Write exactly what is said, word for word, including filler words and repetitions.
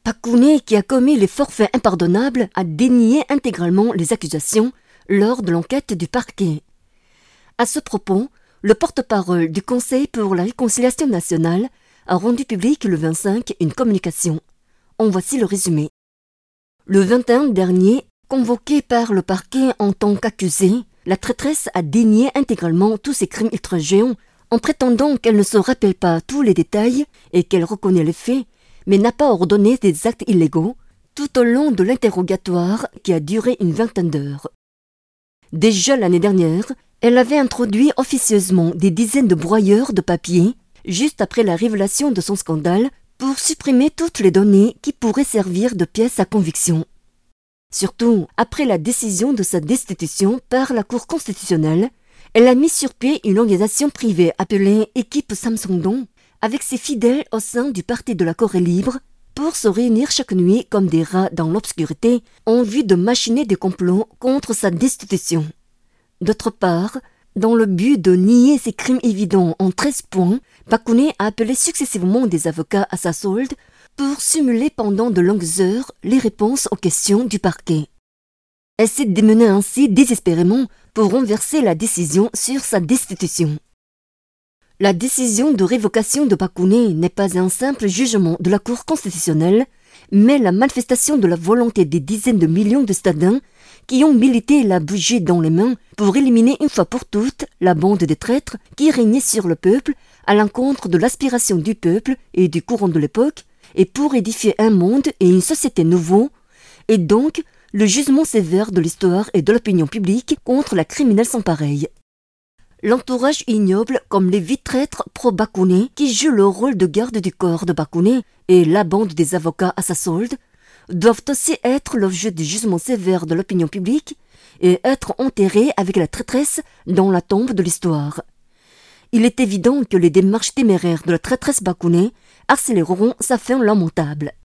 Park Geun-hye, qui a commis les forfaits impardonnables, a dénié intégralement les accusations lors de l'enquête du parquet. À ce propos, le porte-parole du Conseil pour la réconciliation nationale a rendu public le vingt-cinq une communication. En voici le résumé. Le vingt et un dernier, convoquée par le parquet en tant qu'accusée, la traîtresse a dénié intégralement tous ces crimes ultra-géants en prétendant qu'elle ne se rappelle pas tous les détails et qu'elle reconnaît les faits, mais n'a pas ordonné des actes illégaux tout au long de l'interrogatoire qui a duré une vingtaine d'heures. Déjà l'année dernière, elle avait introduit officieusement des dizaines de broyeurs de papier juste après la révélation de son scandale pour supprimer toutes les données qui pourraient servir de pièces à conviction. Surtout, après la décision de sa destitution par la Cour constitutionnelle, elle a mis sur pied une organisation privée appelée Équipe Samsung-dong avec ses fidèles au sein du Parti de la Corée libre pour se réunir chaque nuit comme des rats dans l'obscurité en vue de machiner des complots contre sa destitution. D'autre part, dans le but de nier ces crimes évidents en treize points, Park Geun-hye a appelé successivement des avocats à sa solde pour simuler pendant de longues heures les réponses aux questions du parquet. Elle s'est démenée ainsi désespérément pour renverser la décision sur sa destitution. La décision de révocation de Park Geun-hye n'est pas un simple jugement de la Cour constitutionnelle, mais la manifestation de la volonté des dizaines de millions de citadins qui ont milité la bougie dans les mains pour éliminer une fois pour toutes la bande des traîtres qui régnait sur le peuple à l'encontre de l'aspiration du peuple et du courant de l'époque, et pour édifier un monde et une société nouveaux, et donc le jugement sévère de l'histoire et de l'opinion publique contre la criminelle sans pareil. L'entourage ignoble comme les huit traîtres pro-Park Geun-hye qui jouent le rôle de garde du corps de Park Geun-hye et la bande des avocats à sa solde doivent aussi être l'objet du jugement sévère de l'opinion publique et être enterrés avec la traîtresse dans la tombe de l'histoire. Il est évident que les démarches téméraires de la traîtresse Park Geun-hye accéléreront sa fin lamentable.